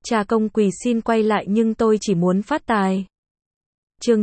Cha công quỳ xin quay lại nhưng tôi chỉ muốn phát tài. Chương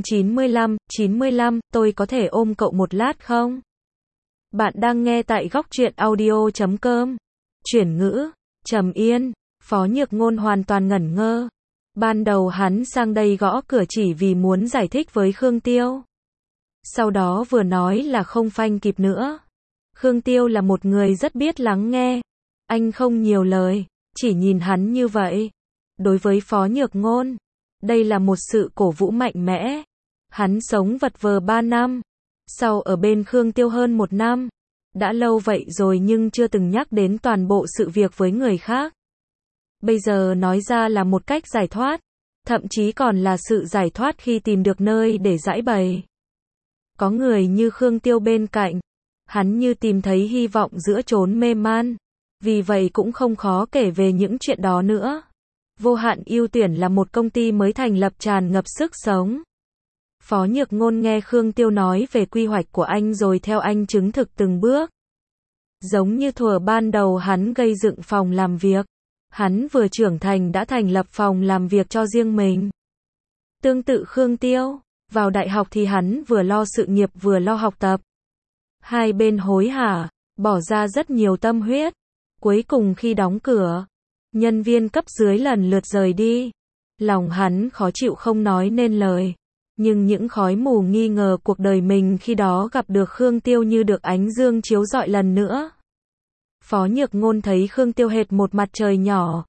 95, tôi có thể ôm cậu một lát không? Bạn đang nghe tại góc truyện audio.com. Chuyển ngữ, trầm yên, Phó Nhược Ngôn hoàn toàn ngẩn ngơ. Ban đầu hắn sang đây gõ cửa chỉ vì muốn giải thích với Khương Tiêu. Sau đó vừa nói là không phanh kịp nữa. Khương Tiêu là một người rất biết lắng nghe. Anh không nhiều lời, chỉ nhìn hắn như vậy. Đối với Phó Nhược Ngôn, đây là một sự cổ vũ mạnh mẽ. Hắn sống vật vờ 3 năm, sau ở bên Khương Tiêu hơn 1 năm. Đã lâu vậy rồi nhưng chưa từng nhắc đến toàn bộ sự việc với người khác. Bây giờ nói ra là một cách giải thoát, thậm chí còn là sự giải thoát khi tìm được nơi để giải bày. Có người như Khương Tiêu bên cạnh, hắn như tìm thấy hy vọng giữa chốn mê man. Vì vậy cũng không khó kể về những chuyện đó nữa. Vô Hạn Ưu Tuyển là một công ty mới thành lập tràn ngập sức sống. Phó Nhược Ngôn nghe Khương Tiêu nói về quy hoạch của anh rồi theo anh chứng thực từng bước. Giống như thuở ban đầu hắn gây dựng phòng làm việc. Hắn vừa trưởng thành đã thành lập phòng làm việc cho riêng mình. Tương tự Khương Tiêu, vào đại học thì hắn vừa lo sự nghiệp vừa lo học tập. Hai bên hối hả, bỏ ra rất nhiều tâm huyết. Cuối cùng khi đóng cửa, nhân viên cấp dưới lần lượt rời đi. Lòng hắn khó chịu không nói nên lời. Nhưng những khói mù nghi ngờ cuộc đời mình khi đó gặp được Khương Tiêu như được ánh dương chiếu rọi lần nữa. Phó Nhược Ngôn thấy Khương Tiêu hệt một mặt trời nhỏ.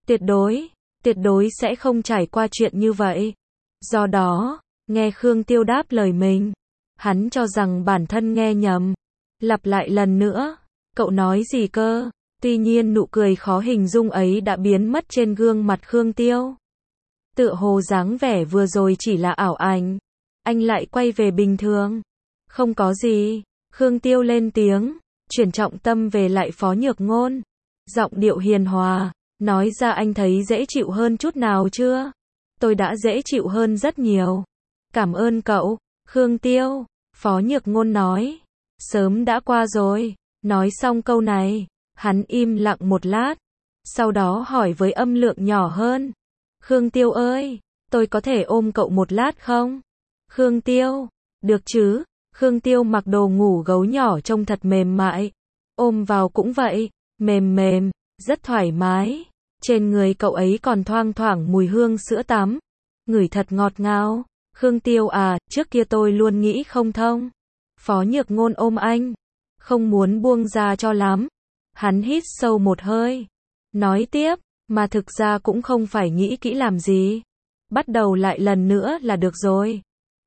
Tuyệt đối sẽ không trải qua chuyện như vậy. Do đó, nghe Khương Tiêu đáp lời mình, hắn cho rằng bản thân nghe nhầm. Lặp lại lần nữa, cậu nói gì cơ? Tuy nhiên nụ cười khó hình dung ấy đã biến mất trên gương mặt Khương Tiêu. Tựa hồ dáng vẻ vừa rồi chỉ là ảo ảnh. Anh lại quay về bình thường. Không có gì. Khương Tiêu lên tiếng, chuyển trọng tâm về lại Phó Nhược Ngôn. Giọng điệu hiền hòa, nói ra anh thấy dễ chịu hơn chút nào chưa? Tôi đã dễ chịu hơn rất nhiều. Cảm ơn cậu, Khương Tiêu. Phó Nhược Ngôn nói. Sớm đã qua rồi. Nói xong câu này, hắn im lặng một lát. Sau đó hỏi với âm lượng nhỏ hơn. Khương Tiêu ơi, tôi có thể ôm cậu một lát không? Khương Tiêu, được chứ? Khương Tiêu mặc đồ ngủ gấu nhỏ trông thật mềm mại. Ôm vào cũng vậy, mềm mềm, rất thoải mái. Trên người cậu ấy còn thoang thoảng mùi hương sữa tắm. Ngửi thật ngọt ngào. Khương Tiêu à, trước kia tôi luôn nghĩ không thông. Phó Nhược Ngôn ôm anh, không muốn buông ra cho lắm. Hắn hít sâu một hơi, nói tiếp, mà thực ra cũng không phải nghĩ kỹ làm gì. Bắt đầu lại lần nữa là được rồi.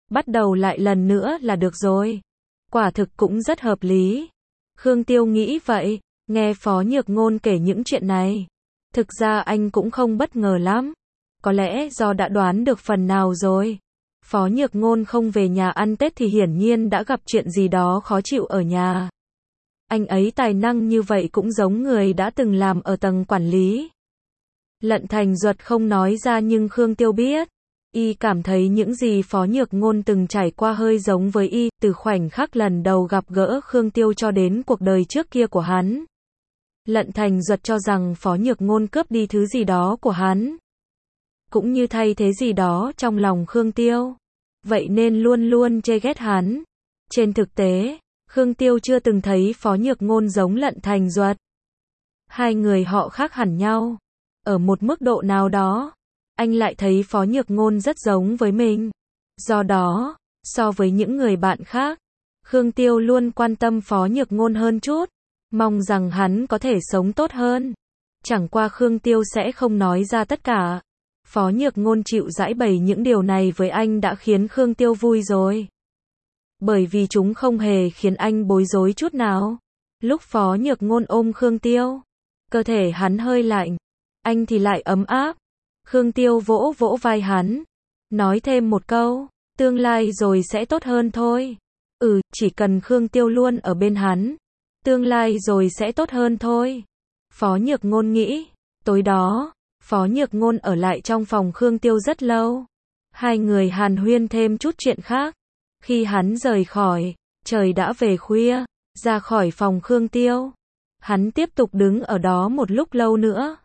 Quả thực cũng rất hợp lý. Khương Tiêu nghĩ vậy, nghe Phó Nhược Ngôn kể những chuyện này. Thực ra anh cũng không bất ngờ lắm. Có lẽ do đã đoán được phần nào rồi. Phó Nhược Ngôn không về nhà ăn Tết thì hiển nhiên đã gặp chuyện gì đó khó chịu ở nhà. Anh ấy tài năng như vậy cũng giống người đã từng làm ở tầng quản lý. Lận Thành Duật không nói ra nhưng Khương Tiêu biết. Y cảm thấy những gì Phó Nhược Ngôn từng trải qua hơi giống với Y, từ khoảnh khắc lần đầu gặp gỡ Khương Tiêu cho đến cuộc đời trước kia của hắn. Lận Thành Duật cho rằng Phó Nhược Ngôn cướp đi thứ gì đó của hắn. Cũng như thay thế gì đó trong lòng Khương Tiêu. Vậy nên luôn luôn chê ghét hắn. Trên thực tế, Khương Tiêu chưa từng thấy Phó Nhược Ngôn giống Lận Thành Duật. Hai người họ khác hẳn nhau. Ở một mức độ nào đó, anh lại thấy Phó Nhược Ngôn rất giống với mình. Do đó, so với những người bạn khác, Khương Tiêu luôn quan tâm Phó Nhược Ngôn hơn chút. Mong rằng hắn có thể sống tốt hơn. Chẳng qua Khương Tiêu sẽ không nói ra tất cả. Phó Nhược Ngôn chịu giải bày những điều này với anh đã khiến Khương Tiêu vui rồi. Bởi vì chúng không hề khiến anh bối rối chút nào. Lúc Phó Nhược Ngôn ôm Khương Tiêu, cơ thể hắn hơi lạnh, anh thì lại ấm áp. Khương Tiêu vỗ vỗ vai hắn, nói thêm một câu, tương lai rồi sẽ tốt hơn thôi. Chỉ cần Khương Tiêu luôn ở bên hắn, tương lai rồi sẽ tốt hơn thôi. Phó Nhược Ngôn nghĩ, tối đó, Phó Nhược Ngôn ở lại trong phòng Khương Tiêu rất lâu. Hai người hàn huyên thêm chút chuyện khác. Khi hắn rời khỏi, trời đã về khuya, ra khỏi phòng Khương Tiêu. Hắn tiếp tục đứng ở đó một lúc lâu nữa.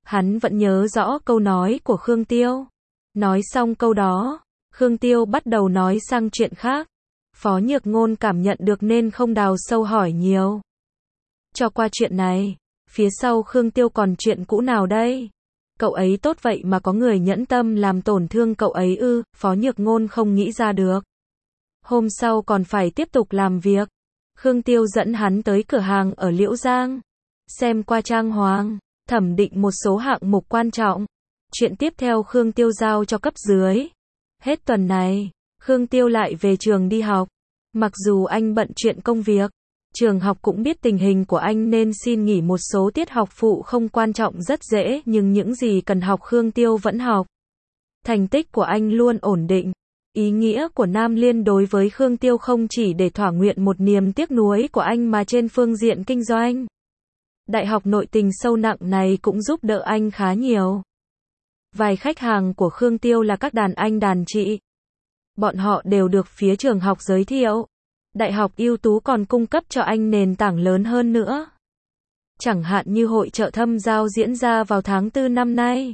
Hắn vẫn nhớ rõ câu nói của Khương Tiêu. Nói xong câu đó, Khương Tiêu bắt đầu nói sang chuyện khác. Phó Nhược Ngôn cảm nhận được nên không đào sâu hỏi nhiều. Cho qua chuyện này, phía sau Khương Tiêu còn chuyện cũ nào đây? Cậu ấy tốt vậy mà có người nhẫn tâm làm tổn thương cậu ấy ư? Phó Nhược Ngôn không nghĩ ra được. Hôm sau còn phải tiếp tục làm việc. Khương Tiêu dẫn hắn tới cửa hàng ở Liễu Giang. Xem qua trang hoàng, thẩm định một số hạng mục quan trọng. Chuyện tiếp theo Khương Tiêu giao cho cấp dưới. Hết tuần này, Khương Tiêu lại về trường đi học. Mặc dù anh bận chuyện công việc, trường học cũng biết tình hình của anh nên xin nghỉ một số tiết học phụ không quan trọng rất dễ, nhưng những gì cần học Khương Tiêu vẫn học. Thành tích của anh luôn ổn định. Ý nghĩa của Nam Liên đối với Khương Tiêu không chỉ để thỏa nguyện một niềm tiếc nuối của anh mà trên phương diện kinh doanh. Đại học nội tình sâu nặng này cũng giúp đỡ anh khá nhiều. Vài khách hàng của Khương Tiêu là các đàn anh đàn chị. Bọn họ đều được phía trường học giới thiệu. Đại học ưu tú còn cung cấp cho anh nền tảng lớn hơn nữa. Chẳng hạn như hội chợ Thâm Giao diễn ra vào tháng 4 năm nay.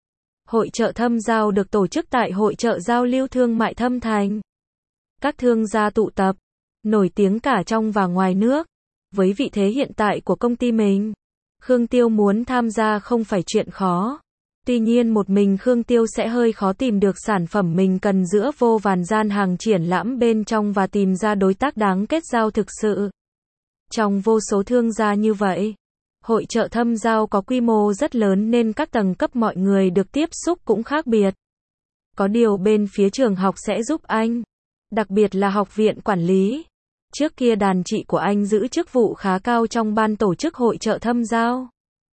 Hội chợ Thâm Giao được tổ chức tại hội chợ giao lưu thương mại Thâm Thành. Các thương gia tụ tập, nổi tiếng cả trong và ngoài nước. Với vị thế hiện tại của công ty mình, Khương Tiêu muốn tham gia không phải chuyện khó. Tuy nhiên một mình Khương Tiêu sẽ hơi khó tìm được sản phẩm mình cần giữa vô vàn gian hàng triển lãm bên trong và tìm ra đối tác đáng kết giao thực sự. Trong vô số thương gia như vậy, hội chợ Thâm Giao có quy mô rất lớn nên các tầng cấp mọi người được tiếp xúc cũng khác biệt. Có điều bên phía trường học sẽ giúp anh, đặc biệt là học viện quản lý. Trước kia đàn chị của anh giữ chức vụ khá cao trong ban tổ chức hội chợ Thâm Giao.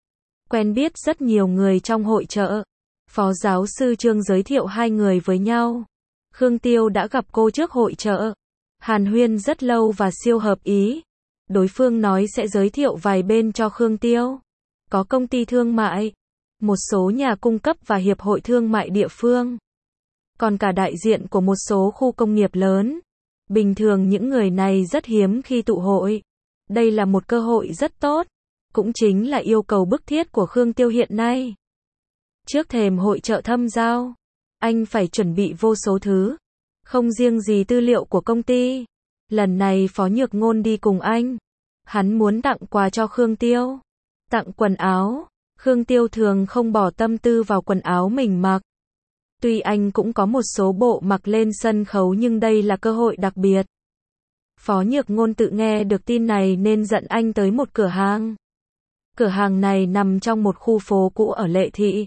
Quen biết rất nhiều người trong hội chợ. Phó giáo sư Trương giới thiệu hai người với nhau. Khương Tiêu đã gặp cô trước hội chợ. Hàn huyên rất lâu và siêu hợp ý. Đối phương nói sẽ giới thiệu vài bên cho Khương Tiêu. Có công ty thương mại, một số nhà cung cấp và hiệp hội thương mại địa phương. Còn cả đại diện của một số khu công nghiệp lớn. Bình thường những người này rất hiếm khi tụ hội. Đây là một cơ hội rất tốt. Cũng chính là yêu cầu bức thiết của Khương Tiêu hiện nay. Trước thềm hội chợ Thâm Giao, anh phải chuẩn bị vô số thứ. Không riêng gì tư liệu của công ty. Lần này Phó Nhược Ngôn đi cùng anh. Hắn muốn tặng quà cho Khương Tiêu. Tặng quần áo. Khương Tiêu thường không bỏ tâm tư vào quần áo mình mặc. Tuy anh cũng có một số bộ mặc lên sân khấu nhưng đây là cơ hội đặc biệt. Phó Nhược Ngôn tự nghe được tin này nên dẫn anh tới một cửa hàng. Cửa hàng này nằm trong một khu phố cũ ở Lệ Thị.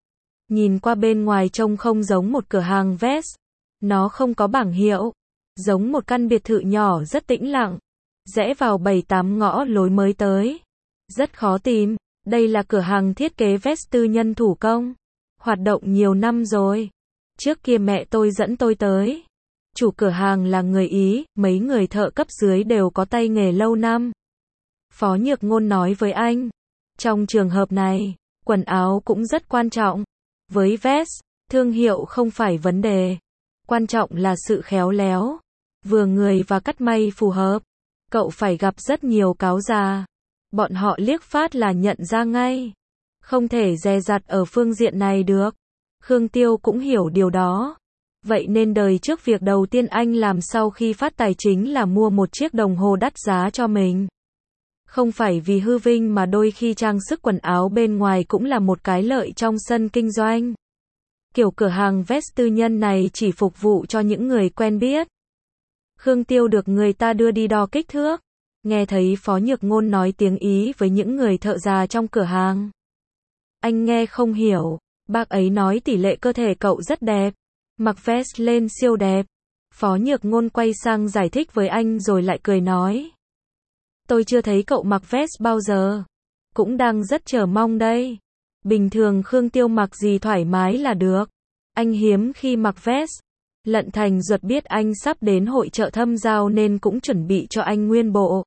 Nhìn qua bên ngoài trông không giống một cửa hàng vest. Nó không có bảng hiệu. Giống một căn biệt thự nhỏ rất tĩnh lặng. Rẽ vào 7-8 ngõ lối mới tới. Rất khó tìm. Đây là cửa hàng thiết kế vest tư nhân thủ công. Hoạt động nhiều năm rồi. Trước kia mẹ tôi dẫn tôi tới. Chủ cửa hàng là người Ý, mấy người thợ cấp dưới đều có tay nghề lâu năm. Phó Nhược Ngôn nói với anh. Trong trường hợp này, quần áo cũng rất quan trọng. Với vest, thương hiệu không phải vấn đề. Quan trọng là sự khéo léo, vừa người và cắt may phù hợp. Cậu phải gặp rất nhiều cáo già. Bọn họ liếc phát là nhận ra ngay. Không thể dè dặt ở phương diện này được. Khương Tiêu cũng hiểu điều đó. Vậy nên đời trước việc đầu tiên anh làm sau khi phát tài chính là mua một chiếc đồng hồ đắt giá cho mình. Không phải vì hư vinh mà đôi khi trang sức quần áo bên ngoài cũng là một cái lợi trong sân kinh doanh. Kiểu cửa hàng vest tư nhân này chỉ phục vụ cho những người quen biết. Khương Tiêu được người ta đưa đi đo kích thước. Nghe thấy Phó Nhược Ngôn nói tiếng Ý với những người thợ già trong cửa hàng. Anh nghe không hiểu. Bác ấy nói tỷ lệ cơ thể cậu rất đẹp. Mặc vest lên siêu đẹp. Phó Nhược Ngôn quay sang giải thích với anh rồi lại cười nói. Tôi chưa thấy cậu mặc vest bao giờ. Cũng đang rất chờ mong đây. Bình thường Khương Tiêu mặc gì thoải mái là được. Anh hiếm khi mặc vest. Lận Thành Duật biết anh sắp đến hội chợ Thâm Giao nên cũng chuẩn bị cho anh nguyên bộ.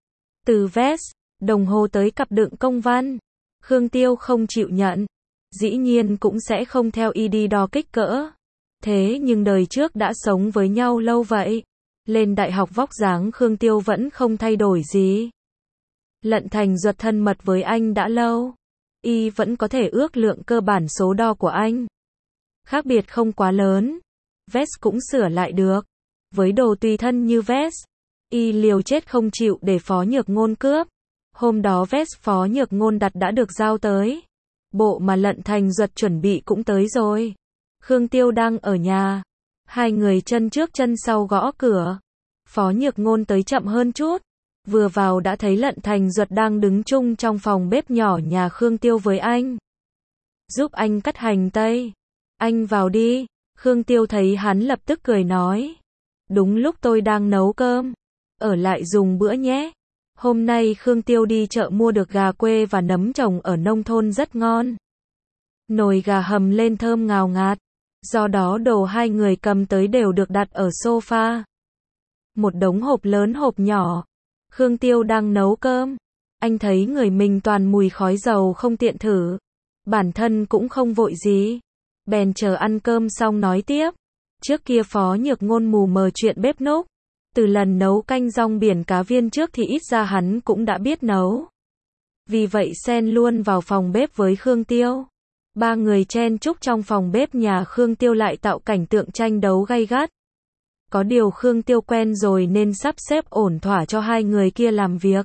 Từ vest, đồng hồ tới cặp đựng công văn. Khương Tiêu không chịu nhận. Dĩ nhiên cũng sẽ không theo y đi đo kích cỡ. Thế nhưng đời trước đã sống với nhau lâu vậy. Lên đại học vóc dáng Khương Tiêu vẫn không thay đổi gì. Lận Thành Duật thân mật với anh đã lâu. Y vẫn có thể ước lượng cơ bản số đo của anh. Khác biệt không quá lớn. Vest cũng sửa lại được. Với đồ tùy thân như vest, Y liều chết không chịu để Phó Nhược Ngôn cướp. Hôm đó vest Phó Nhược Ngôn đặt đã được giao tới. Bộ mà Lận Thành Duật chuẩn bị cũng tới rồi. Khương Tiêu đang ở nhà. Hai người chân trước chân sau gõ cửa. Phó Nhược Ngôn tới chậm hơn chút. Vừa vào đã thấy Lận Thành Duật đang đứng chung trong phòng bếp nhỏ nhà Khương Tiêu với anh. Giúp anh cắt hành tây. Anh vào đi. Khương Tiêu thấy hắn lập tức cười nói. Đúng lúc tôi đang nấu cơm. Ở lại dùng bữa nhé. Hôm nay Khương Tiêu đi chợ mua được gà quê và nấm trồng ở nông thôn rất ngon. Nồi gà hầm lên thơm ngào ngạt. Do đó đồ hai người cầm tới đều được đặt ở sofa. Một đống hộp lớn hộp nhỏ. Khương Tiêu đang nấu cơm. Anh thấy người mình toàn mùi khói dầu không tiện thử. Bản thân cũng không vội gì. Bèn chờ ăn cơm xong nói tiếp. Trước kia Phó Nhược Ngôn mù mờ chuyện bếp núc. Từ lần nấu canh rong biển cá viên trước thì ít ra hắn cũng đã biết nấu. Vì vậy xen luôn vào phòng bếp với Khương Tiêu. Ba người chen chúc trong phòng bếp nhà Khương Tiêu lại tạo cảnh tượng tranh đấu gay gắt. Có điều Khương Tiêu quen rồi nên sắp xếp ổn thỏa cho hai người kia làm việc.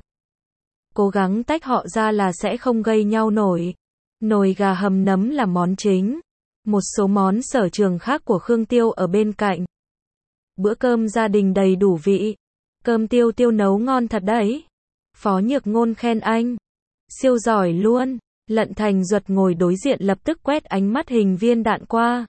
Cố gắng tách họ ra là sẽ không gây nhau nổi. Nồi gà hầm nấm là món chính. Một số món sở trường khác của Khương Tiêu ở bên cạnh. Bữa cơm gia đình đầy đủ vị. Cơm Tiêu Tiêu nấu ngon thật đấy. Phó Nhược Ngôn khen anh. Siêu giỏi luôn. Lận Thành Duật ngồi đối diện lập tức quét ánh mắt hình viên đạn qua.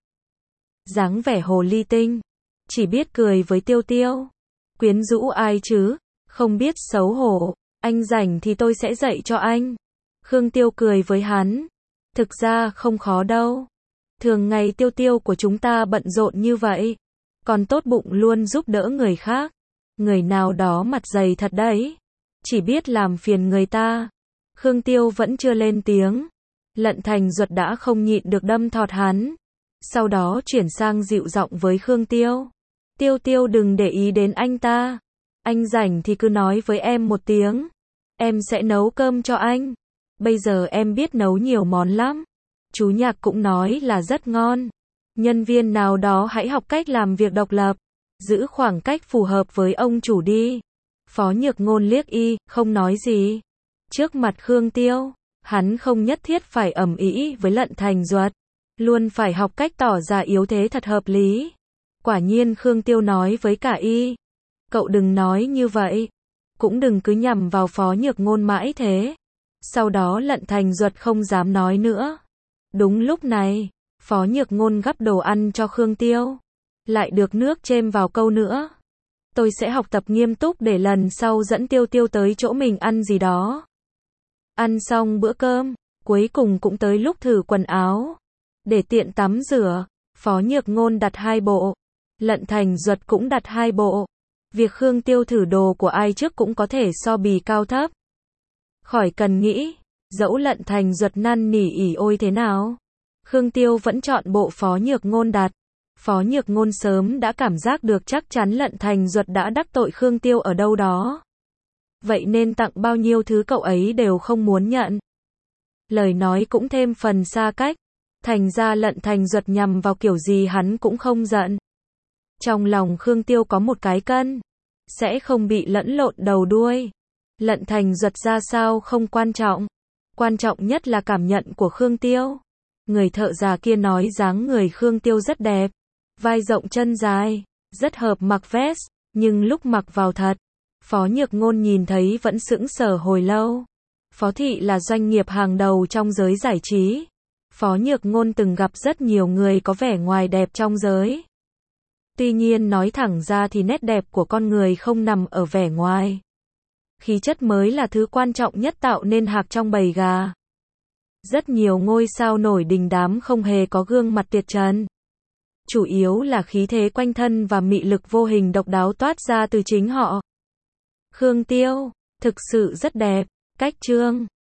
Dáng vẻ hồ ly tinh. Chỉ biết cười với Tiêu Tiêu. Quyến rũ ai chứ? Không biết xấu hổ. Anh rảnh thì tôi sẽ dạy cho anh. Khương Tiêu cười với hắn. Thực ra không khó đâu. Thường ngày Tiêu Tiêu của chúng ta bận rộn như vậy. Còn tốt bụng luôn giúp đỡ người khác. Người nào đó mặt dày thật đấy. Chỉ biết làm phiền người ta. Khương Tiêu vẫn chưa lên tiếng. Lận Thành Duật đã không nhịn được đâm thọt hắn. Sau đó chuyển sang dịu giọng với Khương Tiêu. Tiêu Tiêu đừng để ý đến anh ta. Anh rảnh thì cứ nói với em một tiếng. Em sẽ nấu cơm cho anh. Bây giờ em biết nấu nhiều món lắm. Chú Nhạc cũng nói là rất ngon. Nhân viên nào đó hãy học cách làm việc độc lập. Giữ khoảng cách phù hợp với ông chủ đi. Phó Nhược Ngôn liếc Y, không nói gì. Trước mặt Khương Tiêu, hắn không nhất thiết phải ầm ĩ với Lận Thành Duật. Luôn phải học cách tỏ ra yếu thế thật hợp lý. Quả nhiên Khương Tiêu nói với cả Y. Cậu đừng nói như vậy. Cũng đừng cứ nhằm vào Phó Nhược Ngôn mãi thế. Sau đó Lận Thành Duật không dám nói nữa. Đúng lúc này, Phó Nhược Ngôn gắp đồ ăn cho Khương Tiêu. Lại được nước chêm vào câu nữa. Tôi sẽ học tập nghiêm túc để lần sau dẫn Tiêu Tiêu tới chỗ mình ăn gì đó. Ăn xong bữa cơm, cuối cùng cũng tới lúc thử quần áo. Để tiện tắm rửa, Phó Nhược Ngôn đặt 2 bộ. Lận Thành Duật cũng đặt 2 bộ. Việc Khương Tiêu thử đồ của ai trước cũng có thể so bì cao thấp. Khỏi cần nghĩ, dẫu Lận Thành Duật năn nỉ ỉ ôi thế nào. Khương Tiêu vẫn chọn bộ Phó Nhược Ngôn đặt. Phó Nhược Ngôn sớm đã cảm giác được chắc chắn Lận Thành Duật đã đắc tội Khương Tiêu ở đâu đó. Vậy nên tặng bao nhiêu thứ cậu ấy đều không muốn nhận. Lời nói cũng thêm phần xa cách. Thành ra Lận Thành Duật nhằm vào kiểu gì hắn cũng không giận. Trong lòng Khương Tiêu có một cái cân. Sẽ không bị lẫn lộn đầu đuôi. Lận Thành Duật ra sao không quan trọng. Quan trọng nhất là cảm nhận của Khương Tiêu. Người thợ già kia nói dáng người Khương Tiêu rất đẹp. Vai rộng chân dài. Rất hợp mặc vest. Nhưng lúc mặc vào thật. Phó Nhược Ngôn nhìn thấy vẫn sững sờ hồi lâu. Phó Thị là doanh nghiệp hàng đầu trong giới giải trí. Phó Nhược Ngôn từng gặp rất nhiều người có vẻ ngoài đẹp trong giới. Tuy nhiên nói thẳng ra thì nét đẹp của con người không nằm ở vẻ ngoài. Khí chất mới là thứ quan trọng nhất tạo nên hạc trong bầy gà. Rất nhiều ngôi sao nổi đình đám không hề có gương mặt tuyệt trần. Chủ yếu là khí thế quanh thân và mị lực vô hình độc đáo toát ra từ chính họ. Khương Tiêu, thực sự rất đẹp, cách trương.